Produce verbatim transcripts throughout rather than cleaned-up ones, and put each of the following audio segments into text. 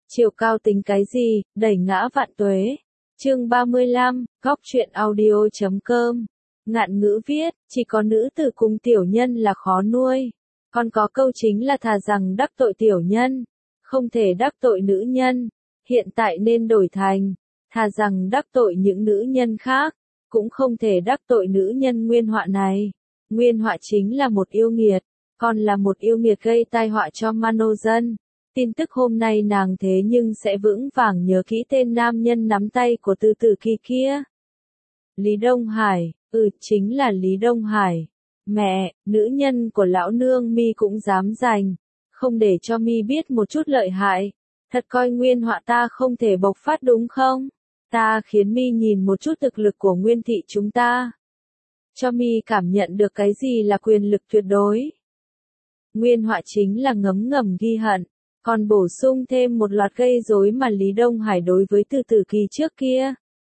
Chiều cao tính cái gì, đẩy ngã vạn tuế. Chương ba mươi lăm, góc truyện audio chấm com. Ngạn ngữ viết, chỉ có nữ tử cùng tiểu nhân là khó nuôi. Còn có câu chính là thà rằng đắc tội tiểu nhân, không thể đắc tội nữ nhân. Hiện tại nên đổi thành, thà rằng đắc tội những nữ nhân khác, cũng không thể đắc tội nữ nhân nguyên họa này. Nguyên họa chính là một yêu nghiệt, còn là một yêu nghiệt gây tai họa cho Mano dân. Tin tức hôm nay nàng thế nhưng sẽ vững vàng nhớ kỹ tên nam nhân nắm tay của Từ Tử Kỳ kia. Lý Đông Hải, ừ chính là Lý Đông Hải. Mẹ, nữ nhân của lão nương mi cũng dám giành, không để cho mi biết một chút lợi hại. Thật coi nguyên họa ta không thể bộc phát đúng không? Ta khiến mi nhìn một chút thực lực của nguyên thị chúng ta. Cho mi cảm nhận được cái gì là quyền lực tuyệt đối. Nguyên họa chính là ngấm ngầm ghi hận, còn bổ sung thêm một loạt gây rối mà Lý Đông Hải đối với Từ Tử Kỳ trước kia.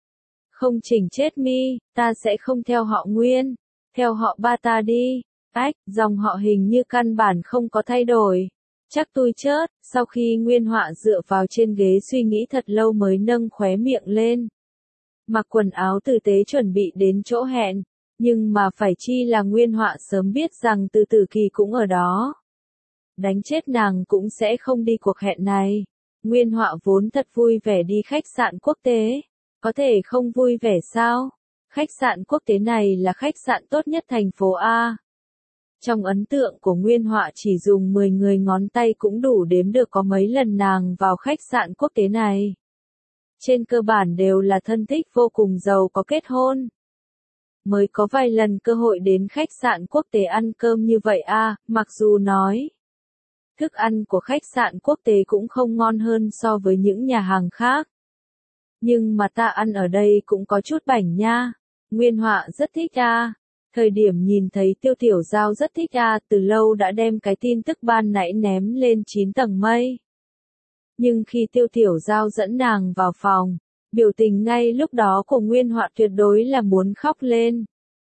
Không chỉnh chết mi, ta sẽ không theo họ Nguyên, theo họ ba ta đi. Ách, dòng họ hình như căn bản không có thay đổi. Chắc tôi chớt, sau khi Nguyên họa dựa vào trên ghế suy nghĩ thật lâu mới nâng khóe miệng lên. Mặc quần áo tử tế chuẩn bị đến chỗ hẹn, nhưng mà phải chi là Nguyên họa sớm biết rằng Từ Tử Kỳ cũng ở đó. Đánh chết nàng cũng sẽ không đi cuộc hẹn này. Nguyên họa vốn thật vui vẻ đi khách sạn quốc tế. Có thể không vui vẻ sao? Khách sạn quốc tế này là khách sạn tốt nhất thành phố A. Trong ấn tượng của Nguyên họa chỉ dùng mười người ngón tay cũng đủ đếm được có mấy lần nàng vào khách sạn quốc tế này. Trên cơ bản đều là thân thích vô cùng giàu có kết hôn. Mới có vài lần cơ hội đến khách sạn quốc tế ăn cơm như vậy a, mặc dù nói thức ăn của khách sạn quốc tế cũng không ngon hơn so với những nhà hàng khác. Nhưng mà ta ăn ở đây cũng có chút bảnh nha. Nguyên họa rất thích a. Thời điểm nhìn thấy Tiêu Tiểu Giao rất thích a, từ lâu đã đem cái tin tức ban nãy ném lên chín tầng mây. Nhưng khi Tiêu Tiểu Giao dẫn nàng vào phòng, biểu tình ngay lúc đó của Nguyên họa tuyệt đối là muốn khóc lên.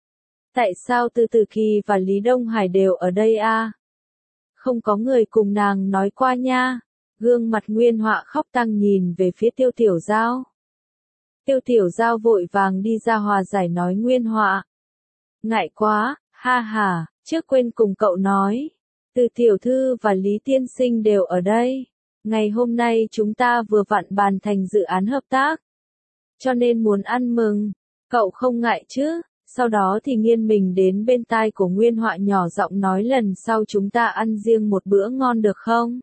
Tại sao Từ Tử Kỳ và Lý Đông Hải đều ở đây a? Không có người cùng nàng nói qua nha. Gương mặt Nguyên họa khóc tăng nhìn về phía Tiêu Tiểu Giao. Tiêu Tiểu Giao vội vàng đi ra hòa giải nói Nguyên họa. Ngại quá, ha ha, trước quên cùng cậu nói. Từ tiểu thư và Lý tiên sinh đều ở đây. Ngày hôm nay chúng ta vừa vặn bàn thành dự án hợp tác. Cho nên muốn ăn mừng. Cậu không ngại chứ? Sau đó thì nghiêng mình đến bên tai của Nguyên họa nhỏ giọng nói lần sau chúng ta ăn riêng một bữa ngon được không?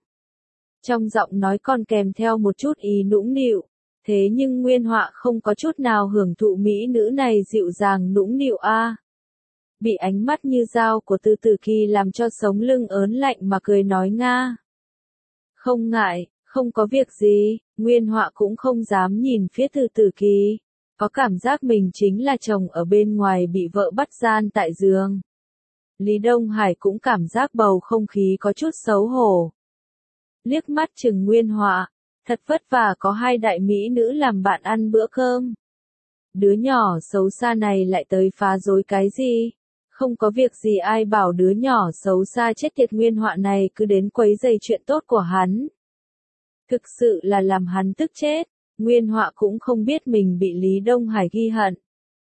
Trong giọng nói còn kèm theo một chút ý nũng nịu. Thế nhưng Nguyên họa không có chút nào hưởng thụ mỹ nữ này dịu dàng nũng nịu a. Bị ánh mắt như dao của Từ Tử Kỳ làm cho sống lưng ớn lạnh mà cười nói nga. Không ngại, không có việc gì, Nguyên họa cũng không dám nhìn phía Từ Tử Kỳ. Có cảm giác mình chính là chồng ở bên ngoài bị vợ bắt gian tại giường. Lý Đông Hải cũng cảm giác bầu không khí có chút xấu hổ. Liếc mắt chừng Nguyên họa, thật vất vả có hai đại mỹ nữ làm bạn ăn bữa cơm. Đứa nhỏ xấu xa này lại tới phá rối cái gì? Không có việc gì ai bảo đứa nhỏ xấu xa chết tiệt Nguyên họa này cứ đến quấy rầy chuyện tốt của hắn. Thực sự là làm hắn tức chết. Nguyên họa cũng không biết mình bị Lý Đông Hải ghi hận.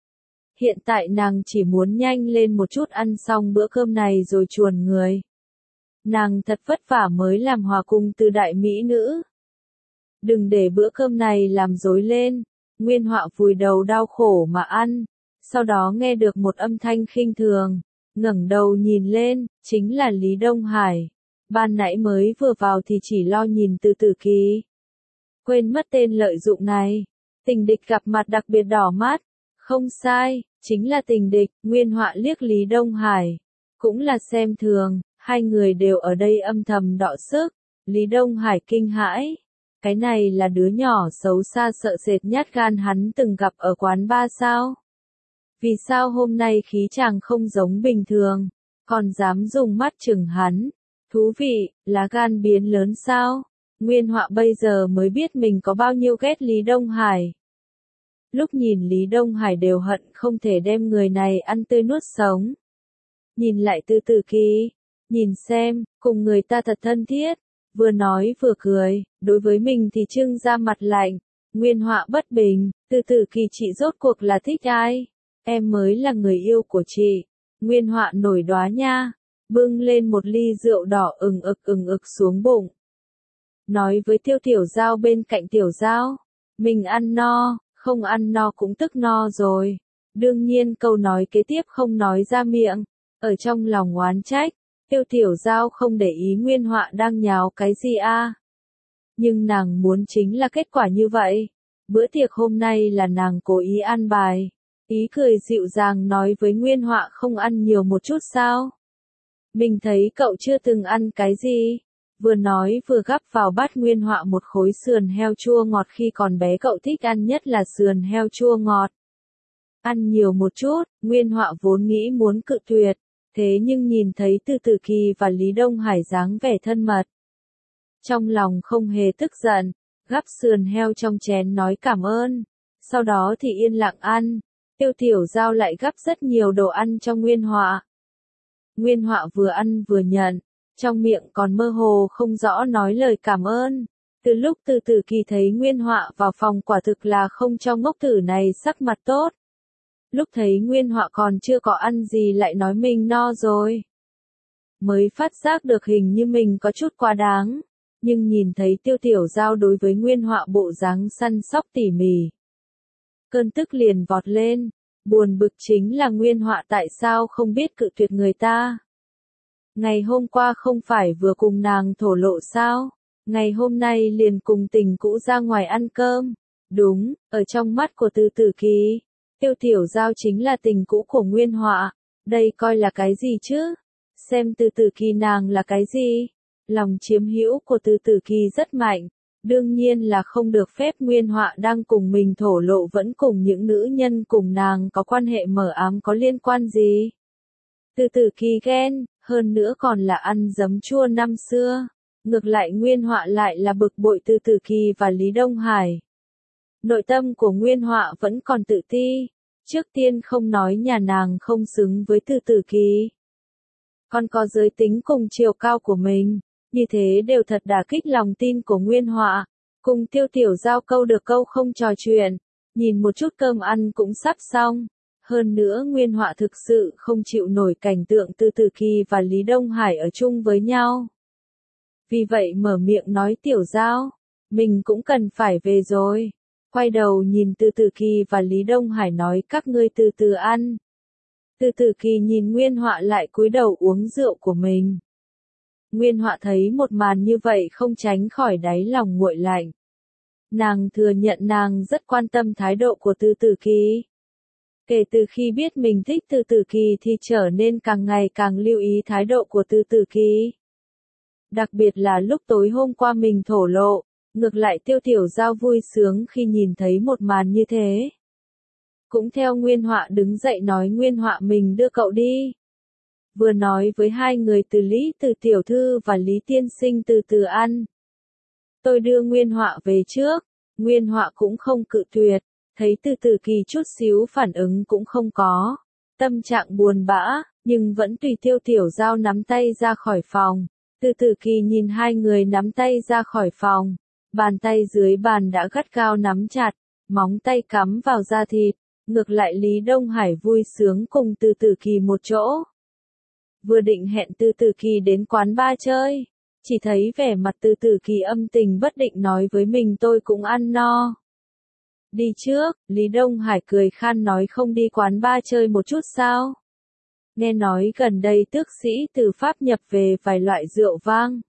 Hiện tại nàng chỉ muốn nhanh lên một chút ăn xong bữa cơm này rồi chuồn người. Nàng thật vất vả mới làm hòa cùng từ đại mỹ nữ. Đừng để bữa cơm này làm rối lên. Nguyên họa vùi đầu đau khổ mà ăn. Sau đó nghe được một âm thanh khinh thường. Ngẩng đầu nhìn lên, chính là Lý Đông Hải. Ban nãy mới vừa vào thì chỉ lo nhìn Từ Tử Kỳ. Quên mất tên lợi dụng này. Tình địch gặp mặt đặc biệt đỏ mắt. Không sai, chính là tình địch. Nguyên họa liếc Lý Đông Hải. Cũng là xem thường, hai người đều ở đây âm thầm đọ sức. Lý Đông Hải kinh hãi. Cái này là đứa nhỏ xấu xa sợ sệt nhát gan hắn từng gặp ở quán bar sao? Vì sao hôm nay khí chàng không giống bình thường, còn dám dùng mắt chừng hắn? Thú vị, lá gan biến lớn sao? Nguyên họa bây giờ mới biết mình có bao nhiêu ghét Lý Đông Hải. Lúc nhìn Lý Đông Hải đều hận không thể đem người này ăn tươi nuốt sống. Nhìn lại Từ Tử Kỳ, nhìn xem, cùng người ta thật thân thiết, Vừa nói vừa cười, đối với mình thì trưng ra mặt lạnh. Nguyên Họa bất bình, Từ Từ Kỳ chị rốt cuộc là thích ai? Em mới là người yêu của chị. Nguyên Họa nổi đoá nha, bưng lên một ly rượu đỏ ừng ực ừng ực xuống bụng. Nói với Tiêu Tiểu Giao bên cạnh Tiểu Giao, mình ăn no, không ăn no cũng tức no rồi. Đương nhiên câu nói kế tiếp không nói ra miệng, ở trong lòng oán trách. Tiêu Tiểu Giao không để ý Nguyên Họa đang nháo cái gì a. Nhưng nàng muốn chính là kết quả như vậy. Bữa tiệc hôm nay là nàng cố ý ăn bài. Ý cười dịu dàng nói với Nguyên Họa không ăn nhiều một chút sao? Mình thấy cậu chưa từng ăn cái gì. Vừa nói vừa gắp vào bát Nguyên Họa một khối sườn heo chua ngọt, khi còn bé cậu thích ăn nhất là sườn heo chua ngọt. Ăn nhiều một chút, Nguyên Họa vốn nghĩ muốn cự tuyệt, thế nhưng nhìn thấy Từ Từ Kỳ và Lý Đông Hải dáng vẻ thân mật. Trong lòng không hề tức giận, gắp sườn heo trong chén nói cảm ơn, sau đó thì yên lặng ăn. Tiêu Tiểu Giao lại gắp rất nhiều đồ ăn cho Nguyên Họa. Nguyên Họa vừa ăn vừa nhận, trong miệng còn mơ hồ không rõ nói lời cảm ơn. Từ lúc Từ Từ Kỳ thấy Nguyên Họa vào phòng quả thực là không cho ngốc tử này sắc mặt tốt. Lúc thấy Nguyên Họa còn chưa có ăn gì lại nói mình no rồi. Mới phát giác được hình như mình có chút quá đáng. Nhưng nhìn thấy Tiêu Tiểu Giao đối với Nguyên Họa bộ dáng săn sóc tỉ mỉ, cơn tức liền vọt lên. Buồn bực chính là Nguyên Họa tại sao không biết cự tuyệt người ta. Ngày hôm qua không phải vừa cùng nàng thổ lộ sao? Ngày hôm nay liền cùng tình cũ ra ngoài ăn cơm. Đúng, ở trong mắt của Từ Từ Kỳ, Tiêu Tiểu Giao chính là tình cũ của Nguyên Họa. Đây coi là cái gì chứ? Xem Từ Từ Kỳ nàng là cái gì? Lòng chiếm hữu của Từ Từ Kỳ rất mạnh. Đương nhiên là không được phép Nguyên Họa đang cùng mình thổ lộ vẫn cùng những nữ nhân cùng nàng có quan hệ mờ ám có liên quan gì. Từ Từ Kỳ ghen, hơn nữa còn là ăn giấm chua năm xưa. Ngược lại Nguyên Họa lại là bực bội Từ Từ Kỳ và Lý Đông Hải. Nội tâm của Nguyên Họa vẫn còn tự ti. Trước tiên không nói nhà nàng không xứng với Từ Từ Kỳ, còn có giới tính cùng chiều cao của mình. Như thế đều thật đả kích lòng tin của Nguyên Họa. Cùng Tiêu Tiểu Giao câu được câu không trò chuyện. Nhìn một chút cơm ăn cũng sắp xong. Hơn nữa Nguyên Họa thực sự không chịu nổi cảnh tượng Từ Từ Kỳ và Lý Đông Hải ở chung với nhau. Vì vậy mở miệng nói Tiểu Giao, mình cũng cần phải về rồi. Quay đầu nhìn Từ Từ Kỳ và Lý Đông Hải nói các ngươi từ từ ăn. Từ Từ Kỳ nhìn Nguyên Họa lại cúi đầu uống rượu của mình. Nguyên Họa thấy một màn như vậy không tránh khỏi đáy lòng nguội lạnh. Nàng thừa nhận nàng rất quan tâm thái độ của Từ Từ Kỳ. Kể từ khi biết mình thích Từ Từ Kỳ thì trở nên càng ngày càng lưu ý thái độ của Từ Từ Kỳ. Đặc biệt là lúc tối hôm qua mình thổ lộ, ngược lại Tiêu Tiểu Giao vui sướng khi nhìn thấy một màn như thế. Cũng theo Nguyên Họa đứng dậy nói Nguyên Họa mình đưa cậu đi. Vừa nói với hai người Từ Lý Từ Tiểu Thư và Lý Tiên Sinh từ từ ăn. Tôi đưa Nguyên Họa về trước, Nguyên Họa cũng không cự tuyệt, thấy Từ Từ Kỳ chút xíu phản ứng cũng không có. Tâm trạng buồn bã, nhưng vẫn tùy Tiêu Tiểu Giao nắm tay ra khỏi phòng. Từ Từ Kỳ nhìn hai người nắm tay ra khỏi phòng, bàn tay dưới bàn đã gắt gao nắm chặt, móng tay cắm vào da thịt. Ngược lại Lý Đông Hải vui sướng cùng Từ Từ Kỳ một chỗ. Vừa định hẹn Từ Từ Kỳ đến quán bar chơi, chỉ thấy vẻ mặt Từ Từ Kỳ âm tình bất định nói với mình tôi cũng ăn no. Đi trước, Lý Đông Hải cười khan nói không đi quán bar chơi một chút sao? Nghe nói gần đây tước sĩ từ Pháp nhập về vài loại rượu vang.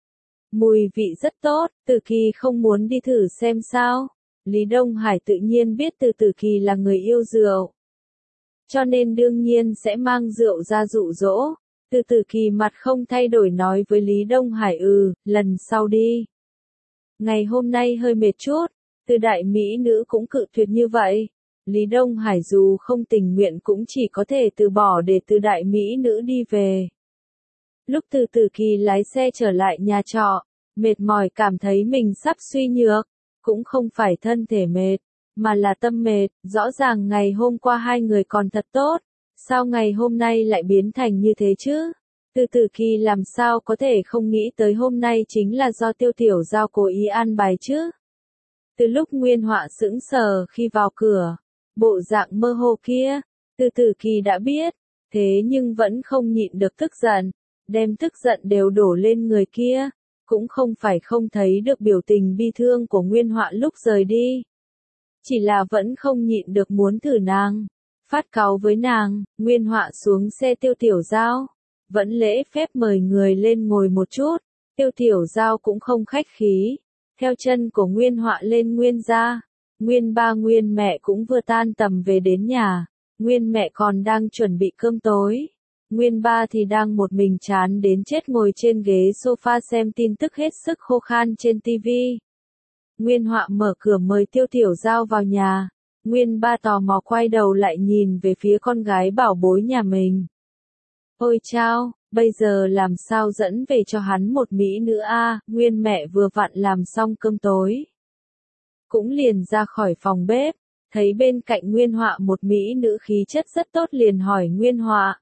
Mùi vị rất tốt, Từ Kỳ không muốn đi thử xem sao? Lý Đông Hải tự nhiên biết Từ Từ Kỳ là người yêu rượu, cho nên đương nhiên sẽ mang rượu ra dụ dỗ. Từ Từ Kỳ mặt không thay đổi nói với Lý Đông Hải ừ, lần sau đi. Ngày hôm nay hơi mệt chút, Từ đại mỹ nữ cũng cự tuyệt như vậy. Lý Đông Hải dù không tình nguyện cũng chỉ có thể từ bỏ để Từ đại mỹ nữ đi về. Lúc Từ Từ Kỳ lái xe trở lại nhà trọ, mệt mỏi cảm thấy mình sắp suy nhược. Cũng không phải thân thể mệt, mà là tâm mệt. Rõ ràng ngày hôm qua hai người còn thật tốt, sao ngày hôm nay lại biến thành như thế chứ? Từ Tử Kỳ làm sao có thể không nghĩ tới hôm nay chính là do Tiêu Tiểu Giao cố ý an bài chứ. Từ lúc Nguyên Họa sững sờ khi vào cửa, bộ dạng mơ hồ kia, Từ Tử Kỳ đã biết, thế nhưng vẫn không nhịn được tức giận, đem tức giận đều đổ lên người kia, cũng không phải không thấy được biểu tình bi thương của Nguyên Họa lúc rời đi. Chỉ là vẫn không nhịn được muốn thử nàng, phát cáu với nàng. Nguyên Họa xuống xe Tiêu Tiểu Giao, vẫn lễ phép mời người lên ngồi một chút. Tiêu Tiểu Giao cũng không khách khí, theo chân của Nguyên Họa lên Nguyên gia. Nguyên ba Nguyên mẹ cũng vừa tan tầm về đến nhà, Nguyên mẹ còn đang chuẩn bị cơm tối. Nguyên ba thì đang một mình chán đến chết ngồi trên ghế sofa xem tin tức hết sức khô khan trên tivi. Nguyên Họa mở cửa mời Tiêu Tiểu Giao vào nhà. Nguyên ba tò mò quay đầu lại nhìn về phía con gái bảo bối nhà mình. Ôi chao, bây giờ làm sao dẫn về cho hắn một mỹ nữ a? Nguyên mẹ vừa vặn làm xong cơm tối, cũng liền ra khỏi phòng bếp, thấy bên cạnh Nguyên Họa một mỹ nữ khí chất rất tốt liền hỏi Nguyên Họa.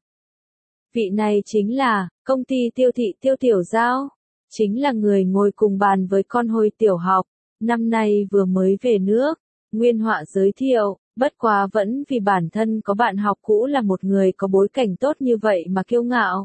Vị này chính là, công ty Tiêu thị Tiêu Tiểu Giao, chính là người ngồi cùng bàn với con hồi tiểu học, năm nay vừa mới về nước. Nguyên Họa giới thiệu, bất quá vẫn vì bản thân có bạn học cũ là một người có bối cảnh tốt như vậy mà kiêu ngạo.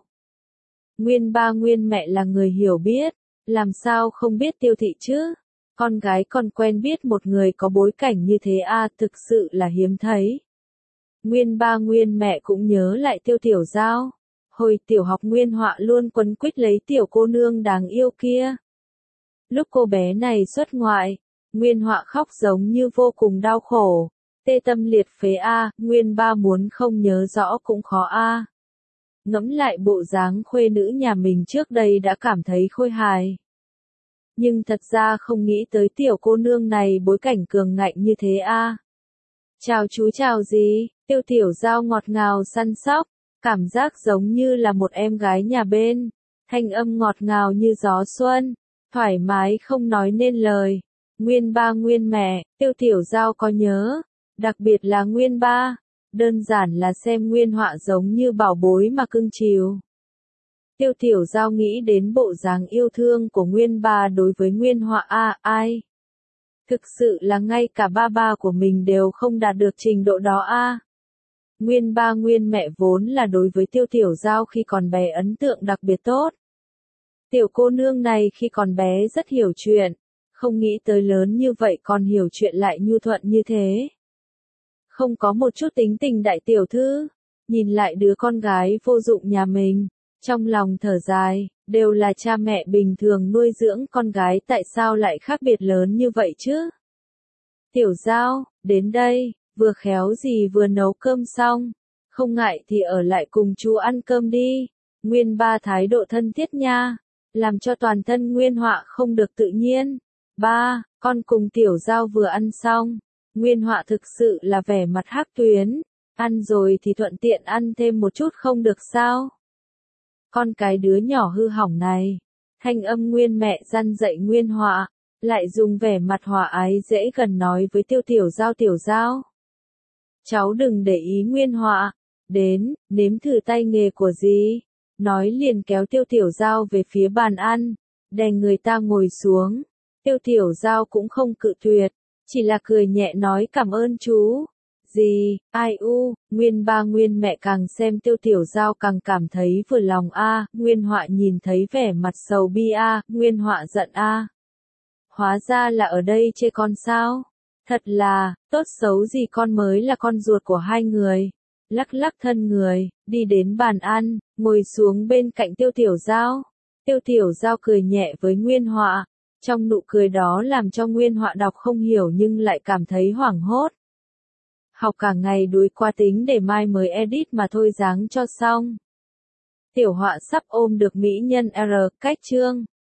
Nguyên ba Nguyên mẹ là người hiểu biết, làm sao không biết Tiêu thị chứ? Con gái còn quen biết một người có bối cảnh như thế a, thực sự là hiếm thấy. Nguyên ba Nguyên mẹ cũng nhớ lại Tiêu Tiểu Giao. Hồi tiểu học Nguyên Họa luôn quấn quýt lấy tiểu cô nương đáng yêu kia. Lúc cô bé này xuất ngoại, Nguyên Họa khóc giống như vô cùng đau khổ, tê tâm liệt phế a, Nguyên ba muốn không nhớ rõ cũng khó a. Ngẫm lại bộ dáng khuê nữ nhà mình trước đây đã cảm thấy khôi hài. Nhưng thật ra không nghĩ tới tiểu cô nương này bối cảnh cường ngạnh như thế a. Chào chú chào gì, Tiêu Tiểu Giao ngọt ngào săn sóc, cảm giác giống như là một em gái nhà bên, thanh âm ngọt ngào như gió xuân, thoải mái không nói nên lời. Nguyên ba Nguyên mẹ, Tiêu Tiểu Giao có nhớ, đặc biệt là Nguyên ba, đơn giản là xem Nguyên Họa giống như bảo bối mà cưng chiều. Tiêu Tiểu Giao nghĩ đến bộ dáng yêu thương của Nguyên ba đối với Nguyên Họa a, ai? Thực sự là ngay cả ba ba của mình đều không đạt được trình độ đó a. Nguyên ba Nguyên mẹ vốn là đối với Tiêu Tiểu Giao khi còn bé ấn tượng đặc biệt tốt. Tiểu cô nương này khi còn bé rất hiểu chuyện, không nghĩ tới lớn như vậy còn hiểu chuyện lại nhu thuận như thế. Không có một chút tính tình đại tiểu thư, nhìn lại đứa con gái vô dụng nhà mình, trong lòng thở dài, đều là cha mẹ bình thường nuôi dưỡng con gái tại sao lại khác biệt lớn như vậy chứ? Tiểu Giao, đến đây, vừa khéo gì vừa nấu cơm xong, không ngại thì ở lại cùng chú ăn cơm đi. Nguyên ba thái độ thân thiết nha, làm cho toàn thân Nguyên Họa không được tự nhiên. Ba, con cùng Tiểu Giao vừa ăn xong, Nguyên Họa thực sự là vẻ mặt hắc tuyến, ăn rồi thì thuận tiện ăn thêm một chút không được sao? Con cái đứa nhỏ hư hỏng này, thanh âm Nguyên mẹ răn dạy Nguyên Họa, lại dùng vẻ mặt hòa ái dễ gần nói với Tiêu Tiểu Giao Tiểu Giao. Cháu đừng để ý Nguyên Họa, đến, nếm thử tay nghề của dì. Nói liền kéo Tiêu Tiểu Giao về phía bàn ăn, đè người ta ngồi xuống. Tiêu Tiểu Giao cũng không cự tuyệt, chỉ là cười nhẹ nói cảm ơn chú. Dì, ai u, Nguyên ba Nguyên mẹ càng xem Tiêu Tiểu Giao càng cảm thấy vừa lòng a. Nguyên Họa nhìn thấy vẻ mặt sầu bi a, Nguyên Họa giận a. Hóa ra là ở đây chê con sao? Thật là, tốt xấu gì con mới là con ruột của hai người. Lắc lắc thân người, đi đến bàn ăn, ngồi xuống bên cạnh Tiêu Tiểu Giao. Tiêu Tiểu Giao cười nhẹ với Nguyên Họa, trong nụ cười đó làm cho Nguyên Họa đọc không hiểu nhưng lại cảm thấy hoảng hốt. Học cả ngày đuối qua tính để mai mới edit mà thôi dáng cho xong. Tiểu Họa sắp ôm được mỹ nhân R, cách chương.